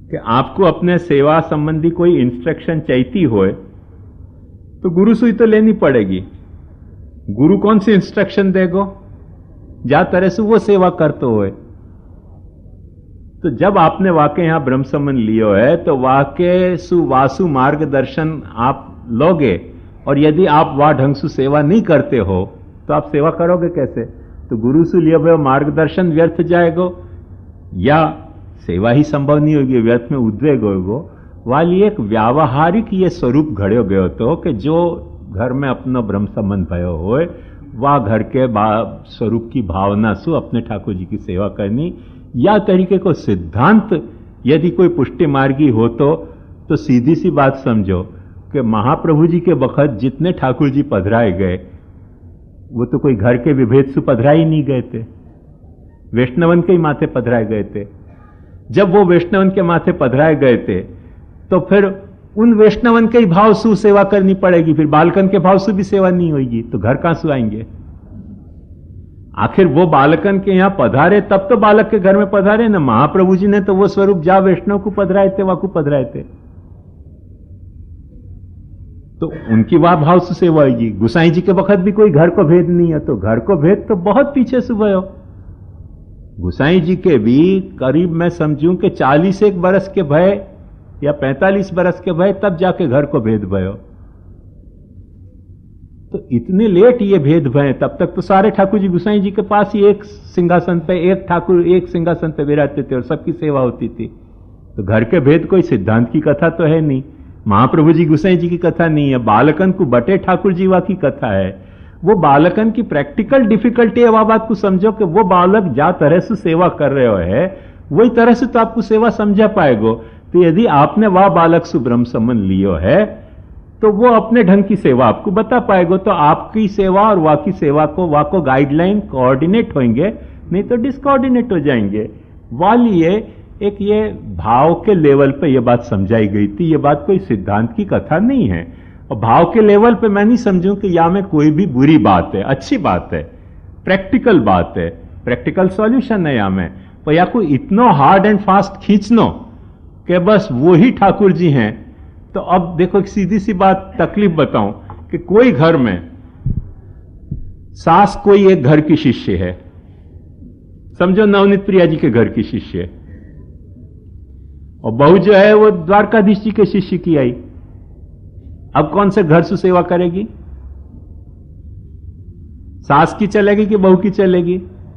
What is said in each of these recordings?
कि आपको अपने सेवा संबंधी कोई इंस्ट्रक्शन चाहिए होए तो गुरु सुई तो लेनी पड़ेगी। गुरु कौन सी इंस्ट्रक्शन देगो? जा तरह से वो सेवा करते होए। तो जब आपने वाकई यहां ब्रह्म संबंध लियो है तो वाकई सुवासु मार्गदर्शन आप लोगे, और यदि आप वह ढंग से सेवा नहीं करते हो तो आप सेवा करोगे कैसे? तो गुरु से लिया हुआ मार्गदर्शन व्यर्थ जाएगो या सेवा ही संभव नहीं होगी, व्यर्थ में उद्वेग होगो। वाली एक व्यावहारिक ये स्वरूप घड़ो गयो तो कि जो घर में अपना ब्रह्म संबंध भयो होए वह घर के स्वरूप की भावना से अपने ठाकुर जी की सेवा करनी, या तरीके को सिद्धांत यदि कोई पुष्टि मार्गी हो तो सीधी सी बात समझो कि महाप्रभु जी के वक्त जितने ठाकुर जी पधराए गए वो तो कोई घर के विभेद से पधराए ही नहीं गए थे, वैष्णवन के ही माथे पधराए गए थे। जब वो वैष्णवन के माथे पधराए गए थे तो फिर उन वैष्णवन के ही भाव से सेवा करनी पड़ेगी, फिर बालकन के भाव से भी सेवा नहीं होगी तो घर कहां से आएंगे? आखिर वो बालकन के यहां पधारे तब तो बालक के घर में पधारे ना। महाप्रभु जी ने तो वो स्वरूप जा वैष्णव को पधराए थे वाकू पधराए थे, तो उनकी वाह भाव से सेवा होगी। गुसाई जी के वक्त भी कोई घर को भेद नहीं है, तो घर को भेद तो बहुत पीछे से भयो। गुसाई जी के भी करीब मैं समझूं कि 41 बरस के भय या 45 बरस के भय तब जाके घर को भेद भयो। तो इतने लेट ये भेद भय, तब तक तो सारे ठाकुर जी गुसाई जी के पास ही एक सिंहासन पे एक ठाकुर एक सिंहासन पे विराजते थे और सबकी सेवा होती थी। तो घर के भेद कोई सिद्धांत की कथा तो है नहीं, महाप्रभु जी गुसाई जी की कथा नहीं है, बालकन को बटे ठाकुर जीवा की कथा है। वो बालकन की प्रैक्टिकल डिफिकल्टी है, वह बात को समझो कि वो बालक जा तरह से सेवा कर रहे हो है वही तरह से तो आपको सेवा समझा पाएगो। तो यदि आपने वह बालक से ब्रह्म संबंध लियो है तो वो अपने ढंग की सेवा आपको बता पाएगो, तो आपकी सेवा और वह की सेवा को वह को गाइडलाइन कोऑर्डिनेट होंगे, नहीं तो डिसकोऑर्डिनेट हो जाएंगे। वालिए एक ये भाव के लेवल पे ये बात समझाई गई थी, ये बात कोई सिद्धांत की कथा नहीं है। और भाव के लेवल पे मैं नहीं समझूं कि या में कोई भी बुरी बात है, अच्छी बात है, प्रैक्टिकल बात है, प्रैक्टिकल सॉल्यूशन है या में, पर या कोई इतना हार्ड एंड फास्ट खींचनो कि बस वो ही ठाकुर जी हैं। तो अब देखो एक सीधी सी बात तकलीफ बताऊं कि कोई घर में सास कोई एक घर की शिष्य है, समझो नवनीत प्रिया जी के घर की शिष्य है, और बहू जो है वो द्वारकाधीश जी के शिष्य की आई। अब कौन से घर से सेवा करेगी? सास की चलेगी कि बहू की चलेगी?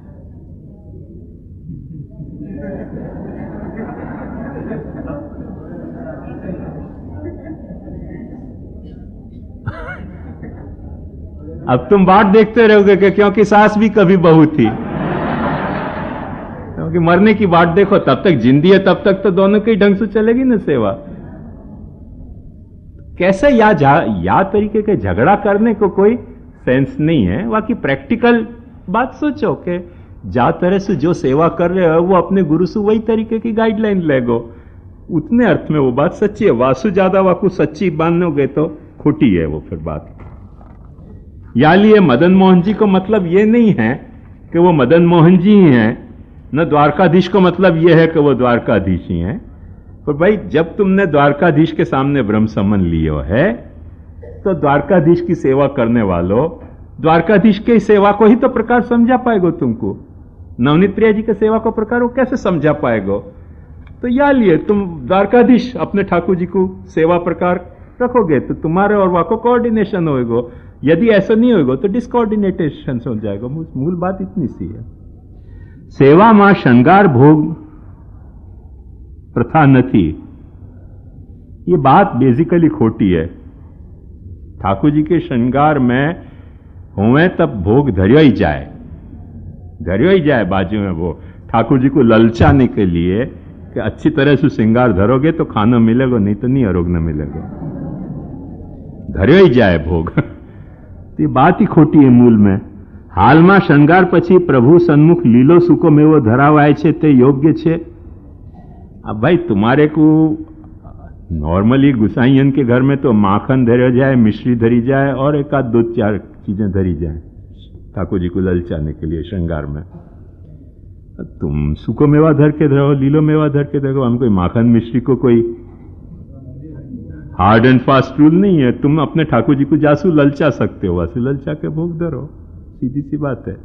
अब तुम बाट देखते रहोगे कि क्योंकि सास भी कभी बहू थी, क्योंकि मरने की बाट देखो, तब तक जिंदी है तब तक तो दोनों के ढंग से चलेगी ना सेवा। कैसे या तरीके के झगड़ा करने को कोई सेंस नहीं है। बाकी प्रैक्टिकल बात सोचो कि जा तरह से जो सेवा कर रहे हो वो अपने गुरु से वही तरीके की गाइडलाइन लेगो, उतने अर्थ में वो बात सच्ची है। वासु ज्यादा वाकू सच्ची मानोगे तो खोटी है वो फिर बात। या लिए मदन मोहन जी को मतलब ये नहीं है कि वो मदन मोहन जी ही हैं, न द्वारकाधीश को मतलब ये है कि वो द्वारकाधीश ही हैं। पर भाई जब तुमने द्वारकाधीश के सामने ब्रह्म संबंध लियो है तो द्वारकाधीश की सेवा करने वालों द्वारकाधीश के सेवा को ही तो प्रकार समझा पाएगो। तुमको नवनीत प्रिया जी के सेवा को प्रकार वो कैसे समझा पाएगो? तो या लिए तुम द्वारकाधीश अपने ठाकुर जी को सेवा प्रकार रखोगे तो तुम्हारे और वहां को कोऑर्डिनेशन होएगो। यदि ऐसा नहीं होगा तो डिसकोऑर्डिनेटेशन हो जाएगा। मूल बात इतनी सी है। सेवा में श्रृंगार भोग प्रथा नहीं, ये बात बेसिकली खोटी है। ठाकुर जी के श्रृंगार में होवे तब भोग धरियो ही जाए बाजू में, वो ठाकुर जी को ललचाने के लिए कि अच्छी तरह से श्रृंगार धरोगे तो खाना मिलेगा, नहीं तो नहीं अरोग न मिलेगा, धरियो ही जाए भोग। ये बात ही खोटी है मूल में। हाल में श्रृंगार पछी प्रभु सन्मुख लीलो सुको मेवो धरावाय छे ते योग्य छे। अब भाई तुम्हारे को नॉर्मली गुसाईयन के घर में तो माखन धरे जाए, मिश्री धरी जाए और एक आध दो चार चीजें धरी जाए ठाकुर जी को ललचाने के लिए श्रृंगार में। तुम सूखो मेवा धर के रहो, लीलो मेवा धर के रहो। हम कोई माखन मिश्री को कोई हार्ड एंड फास्ट रूल नहीं है। तुम अपने ठाकुर जी को जासू ललचा सकते हो, वासु ललचा के भोग धरो, सीधी सी बात है।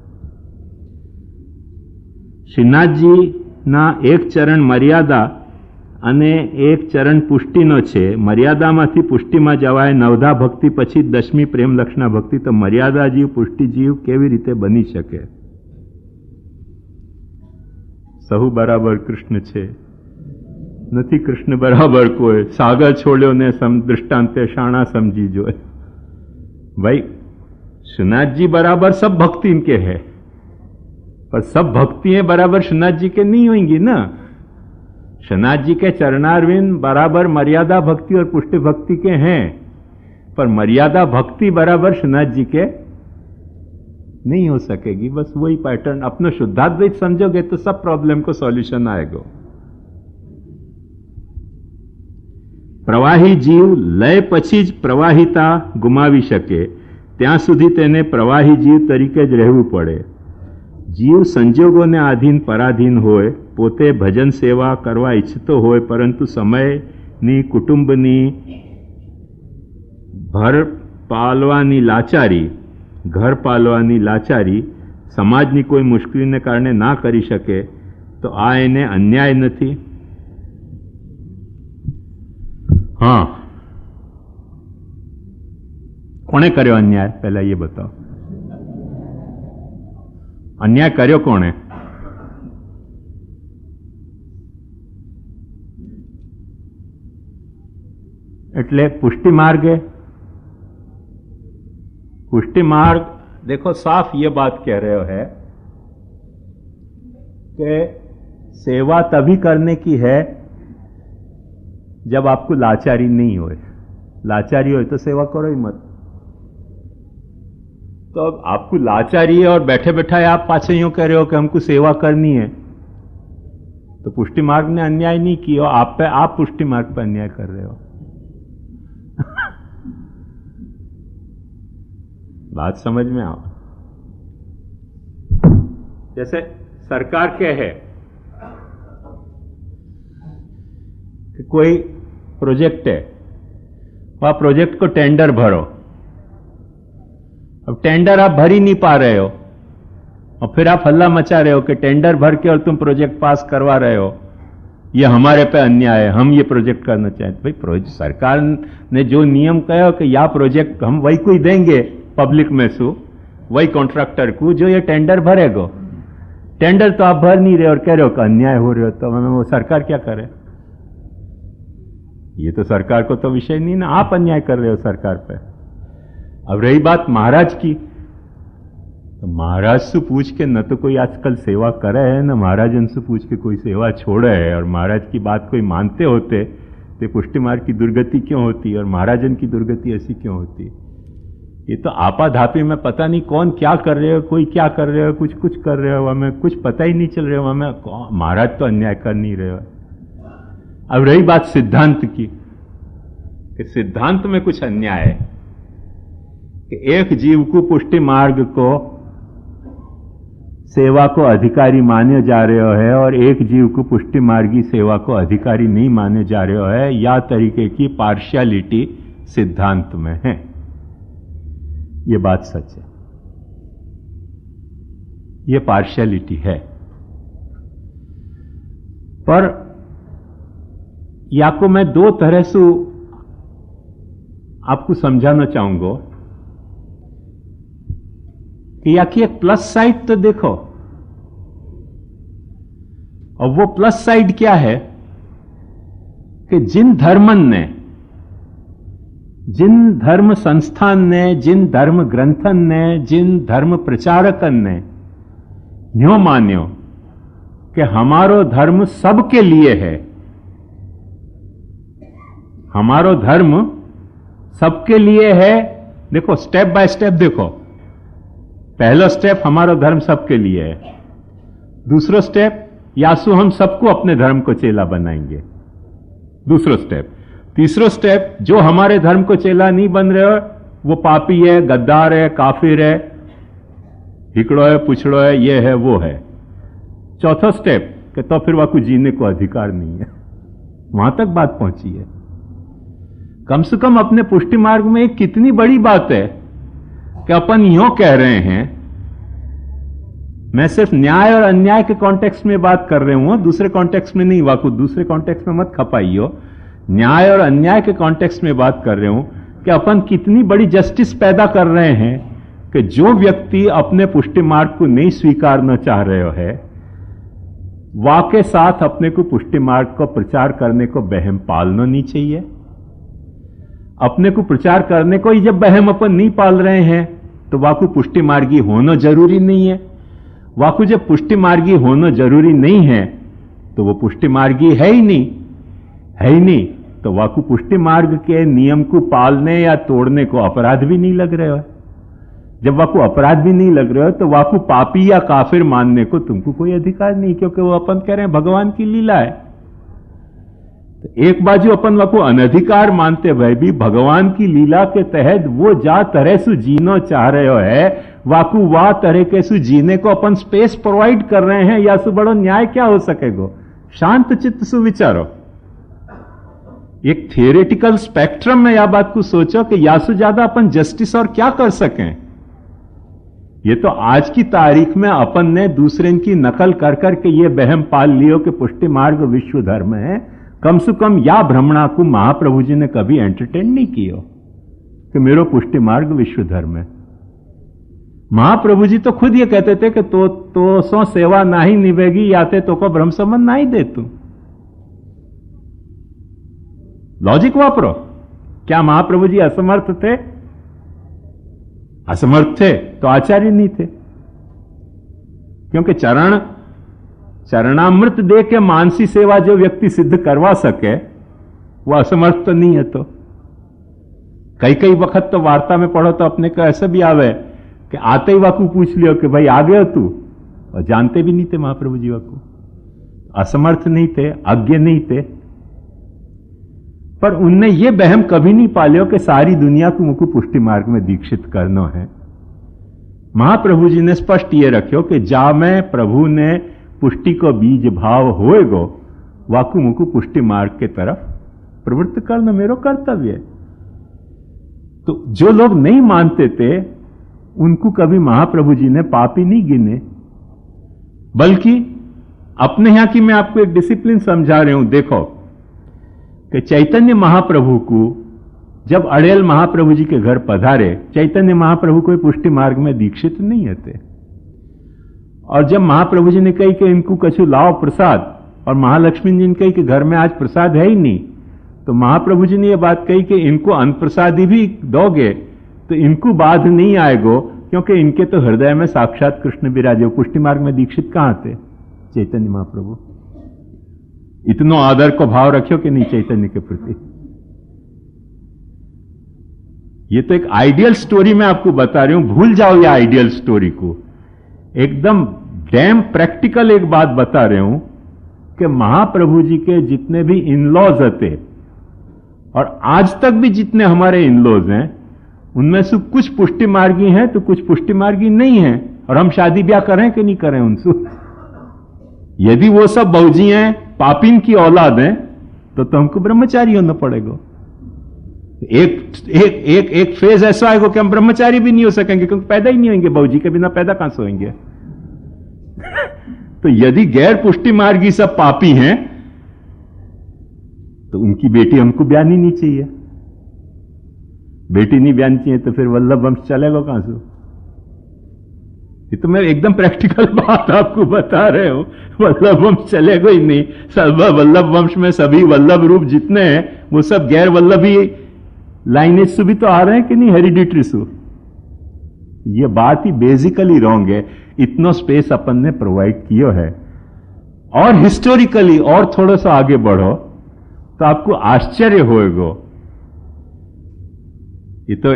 श्रीनाथजी ना एक चरण मर्यादा અને એક ચરણ પુષ્ટિનો છે। મર્યાદામાંથી પુષ્ટિમાં જવાય નવધા ભક્તિ પછી 10મી પ્રેમ લક્ષણા ભક્તિ। તો મર્યાદા જીવ પુષ્ટિ જીવ કેવી રીતે બની શકે? સહુ બરાબર કૃષ્ણ છે, નથી કૃષ્ણ બરાબર કોઈ। સાગર છોડ્યો ને દૃષ્ટાંતે શાણા સમજી જોય। भाई श्रीनाथ जी बराबर सब भक्ति इनके है, पर सब भक्तियां बराबर श्रीनाथ जी के नहीं होंगी ना। श्रीनाथ जी के चरणारविंद बराबर मर्यादा भक्ति और पुष्टि भक्ति के हैं, पर मर्यादा भक्ति बराबर श्रीनाथ जी के नहीं हो सकेगी। बस वही पैटर्न अपना शुद्धाद्वैत समझोगे तो सब प्रॉब्लम को सॉल्यूशन आएगा। प्रवाही जीव लय पछी ज प्रवाहिता गुमावी शके, त्यां सुधी तेने प्रवाही जीव तरीके ज रहेवुं पड़े। जीव संजोगोने आधीन पराधीन होय, पोते भजन सेवा करवा इच्छतो होय, परंतु समयनी कुटुंबनी भर पालवानी लाचारी, घर पालवानी लाचारी समाजनी कोई मुश्किलीने कारणे ना करी शके, तो आ एने अन्याय नथी? हाँ, कोणे कर्यो अन्याय? पहला ये बताओ, अन्याय कर्यो कोणे? એટલે પુષ્ટિ માર્ગ है। पुष्टि मार्ग देखो साफ ये बात कह रहे हो है कि सेवा तभी करने की है जब आपको लाचारी नहीं होए। लाचारी हो तो सेवा करो ही मत। तो अब आपको लाचारी है और बैठे बैठा आप पाछे यूं कह रहे हो कि हमको सेवा करनी है, तो पुष्टि मार्ग ने अन्याय नहीं किया, आप पुष्टि मार्ग पर अन्याय कर रहे हो। बात समझ में आओ। जैसे सरकार क्या है कि कोई प्रोजेक्ट है, वह प्रोजेक्ट को टेंडर भरो। अब टेंडर आप भर ही नहीं पा रहे हो और फिर आप हल्ला मचा रहे हो कि टेंडर भर के और तुम प्रोजेक्ट पास करवा रहे हो, ये हमारे पे अन्याय है, हम ये प्रोजेक्ट करना चाहते। भाई सरकार ने जो नियम कहा कि यह प्रोजेक्ट हम वही को ही देंगे पब्लिक में से, वही कॉन्ट्रैक्टर को जो ये टेंडर भरेगा। टेंडर तो आप भर नहीं रहे और कह रहे हो कि अन्याय हो रहे हो, तो हमें वो सरकार क्या करे? ये तो सरकार को तो विषय नहीं ना, आप अन्याय कर रहे हो सरकार पे। अब रही बात महाराज की, तो महाराज से पूछ के न तो कोई आजकल सेवा करे है, न महाराजन से पूछ के कोई सेवा छोड़े है। और महाराज की बात कोई मानते होते तो पुष्टि मार्ग की दुर्गति क्यों होती और महाराजन की दुर्गति ऐसी क्यों होती? ये तो आपाधापी में पता नहीं कौन क्या कर रहे हो, कोई क्या कर रहे हो, कुछ कर रहे हो, हमें कुछ पता ही नहीं चल रहे हो, हमें महाराज तो अन्याय कर नहीं रहे हो। अब रही बात सिद्धांत की, कि सिद्धांत में कुछ अन्याय है कि एक जीव को पुष्टि मार्ग को सेवा को अधिकारी माने जा रहे है और एक जीव को पुष्टि मार्गी सेवा को अधिकारी नहीं माने जा रहे है, या तरीके की पार्शियलिटी सिद्धांत में है। ये बात सच है, ये पार्शियलिटी है। पर या को मैं दो तरह से आपको समझाना चाहूंगा कि या की एक प्लस साइड तो देखो, और वो प्लस साइड क्या है कि जिन धर्मन ने, जिन धर्म संस्थान ने, जिन धर्म ग्रंथन ने, जिन धर्म प्रचारकन ने यूं मान्यो कि हमारो धर्म सबके लिए है, हमारो धर्म सबके लिए है। देखो स्टेप बाय स्टेप देखो, पहला स्टेप हमारा धर्म सबके लिए है, दूसरा स्टेप यासु हम सबको अपने धर्म को चेला बनाएंगे, दूसरा स्टेप। तीसरा स्टेप जो हमारे धर्म को चेला नहीं बन रहे हो वो पापी है, गद्दार है, काफिर है, हिकड़ो है, पुछड़ो है, ये है वो है। चौथा स्टेप कि तो फिर वाकू जीने को अधिकार नहीं है। वहां तक बात पहुंची है। कम से कम अपने पुष्टि मार्ग में एक कितनी बड़ी बात है कि अपन यूं कह रहे हैं, मैं सिर्फ न्याय और अन्याय के कॉन्टेक्स्ट में बात कर रहे हूं, दूसरे कॉन्टेक्स्ट में नहीं, वाकू दूसरे कॉन्टेक्स्ट में मत खपाइयो। न्याय और अन्याय के कॉन्टेक्स्ट में बात कर रहे हूं कि अपन कितनी बड़ी जस्टिस पैदा कर रहे हैं कि जो व्यक्ति अपने पुष्टि मार्ग को नहीं स्वीकारना चाह रहे है, वाके साथ अपने को पुष्टि मार्ग को प्रचार करने को बहम पालना नहीं चाहिए। अपने को प्रचार करने को ही जब बहम अपन नहीं पाल रहे हैं तो वाकू पुष्टि मार्गी होना जरूरी नहीं है। वाकू जब पुष्टि मार्गी होना जरूरी नहीं है तो वो पुष्टि मार्गी है ही नहीं, तो वाकू पुष्टि मार्ग के नियम को पालने या तोड़ने को अपराध भी नहीं लग रहे हो। जब वाकू अपराध भी नहीं लग रहे हो तो वाकू पापी या काफिर मानने को तुमको कोई अधिकार नहीं, क्योंकि वो अपन कह रहे हैं भगवान की लीला है। तो एक बाजू अपन वाकू अनधिकार मानते हुए भी भगवान की लीला के तहत वो जा तरह से जीना चाह रहे हो है, वाकू वाह तरह के से जीने को अपन स्पेस प्रोवाइड कर रहे हैं, या सु बड़ो न्याय क्या हो सकेगा। शांत चित्त से विचारो। एक थियोरेटिकल स्पेक्ट्रम में यह बात को सोचो कि या से ज्यादा अपन जस्टिस और क्या कर सकें। ये तो आज की तारीख में अपन ने दूसरे की नकल कर करके ये बहम पाल लियो कि पुष्टि मार्ग विश्व धर्म है। कम से कम या भ्रमणा को महाप्रभु जी ने कभी एंटरटेन नहीं किया कि मेरो पुष्टि मार्ग विश्व धर्म है। महाप्रभु जी तो खुद ये कहते थे कि तो सो सेवा ना ही निभेगी, याते तो को ब्रह्म संबंध ना ही दे तू। लॉजिक वापरो। क्या महाप्रभु जी असमर्थ थे? असमर्थ थे तो आचार्य नहीं थे, क्योंकि चरणामृत दे के मानसी सेवा जो व्यक्ति सिद्ध करवा सके वो असमर्थ तो नहीं है। तो कई वक्त तो वार्ता में पढ़ो तो अपने को ऐसा भी आवे कि आते ही वाकू पूछ लियो कि भाई आ गए तू, और जानते भी नहीं थे महाप्रभु जी वाकू। असमर्थ नहीं थे, अज्ञ नहीं थे, पर उनने ये बहम कभी नहीं पालियो कि सारी दुनिया को मुझको पुष्टि मार्ग में दीक्षित करना है। महाप्रभु जी ने स्पष्ट ये रखियो कि जा में प्रभु ने पुष्टि को बीज भाव होएगो, वाकू मुझको पुष्टि मार्ग के तरफ प्रवृत्त करना मेरो कर्तव्य है। तो जो लोग नहीं मानते थे उनको कभी महाप्रभु जी ने पापी नहीं गिने, बल्कि अपने यहां की मैं आपको एक डिसिप्लिन समझा रहा हूं। देखो कि चैतन्य महाप्रभु को जब अड़ेल महाप्रभु जी के घर पधारे, चैतन्य महाप्रभु कोई पुष्टि मार्ग में दीक्षित नहीं थे। और जब महाप्रभु जी ने कही कि इनको कछु लाओ प्रसाद, और महालक्ष्मी जी ने कही कि घर में आज प्रसाद है ही नहीं, तो महाप्रभु जी ने यह बात कही कि इनको अन्न प्रसादी भी दोगे तो इनको बाध नहीं आएगो, क्योंकि इनके तो हृदय में साक्षात कृष्ण विराजे। पुष्टि मार्ग में दीक्षित कहां थे? चैतन्य महाप्रभु। इतनो आदर को भाव रखियो कि नहीं चैतन्य के प्रति। ये तो एक आइडियल स्टोरी मैं आपको बता रही हूं, भूल जाओ ये आइडियल स्टोरी को। एकदम डैम प्रैक्टिकल एक बात बता रहे हूं कि महाप्रभु जी के जितने भी इनलॉज थे, और आज तक भी जितने हमारे इनलॉज हैं, उनमें से कुछ पुष्टि मार्गी हैं तो कुछ पुष्टि मार्गी नहीं हैं। और हम शादी ब्याह करें कि नहीं करें उनसे? यदि वो सब बहुजी हैं, पापिन की औलाद हैं, तो हमको ब्रह्मचारी होना पड़ेगा। एक फेज ऐसा आएगा कि हम ब्रह्मचारी भी नहीं हो सकेंगे, क्योंकि पैदा ही नहीं होंगे, बहुजी के बिना पैदा कहां से होंगे। तो यदि गैर पुष्टि मार्गी सब पापी हैं तो उनकी बेटी हमको ब्याहनी नहीं चाहिए। बेटी नहीं ब्याहनी चाहिए तो फिर वल्लभ वंश चलेगा कहां से? ये तो मैं एकदम प्रैक्टिकल बात आपको बता रहे हूं। वल्लभ वंश चलेगा ही नहीं। सब वल्लभ वंश में सभी वल्लभ रूप जितने हैं वो सब गैर वल्लभी लाइनेज से भी तो आ रहे हैं कि नहीं, हेरिडिटरी से। ये बात ही बेसिकली रॉन्ग है। इतना स्पेस अपन ने प्रोवाइड किया है। और हिस्टोरिकली और थोड़ा सा आगे बढ़ो तो आपको आश्चर्य होएगा। ये तो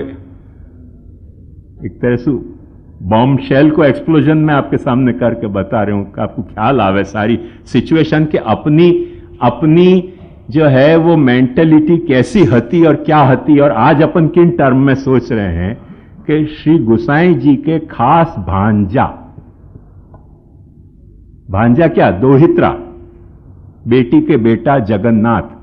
एक तरह से बॉम्ब शेल को एक्सप्लोजन में आपके सामने करके बता रहे हूं कि आपको ख्याल आवे सारी सिचुएशन के अपनी जो है वो मेंटेलिटी कैसी हती और क्या हती, और आज अपन किन टर्म में सोच रहे हैं कि श्री गोसाई जी के खास भांजा भांजा क्या? दोहित्रा, बेटी के बेटा जगन्नाथ।